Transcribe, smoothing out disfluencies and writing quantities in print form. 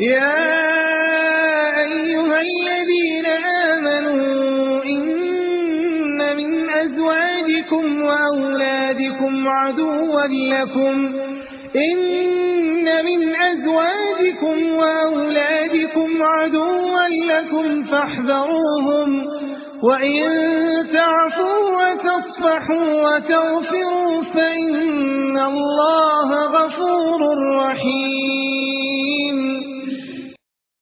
يا أيها الذين آمنوا إن من أزواجكم وأولادكم عدوا لكم فاحذروهم وإن تعفوا وتصفحوا وتغفروا فإن الله غفور رحيم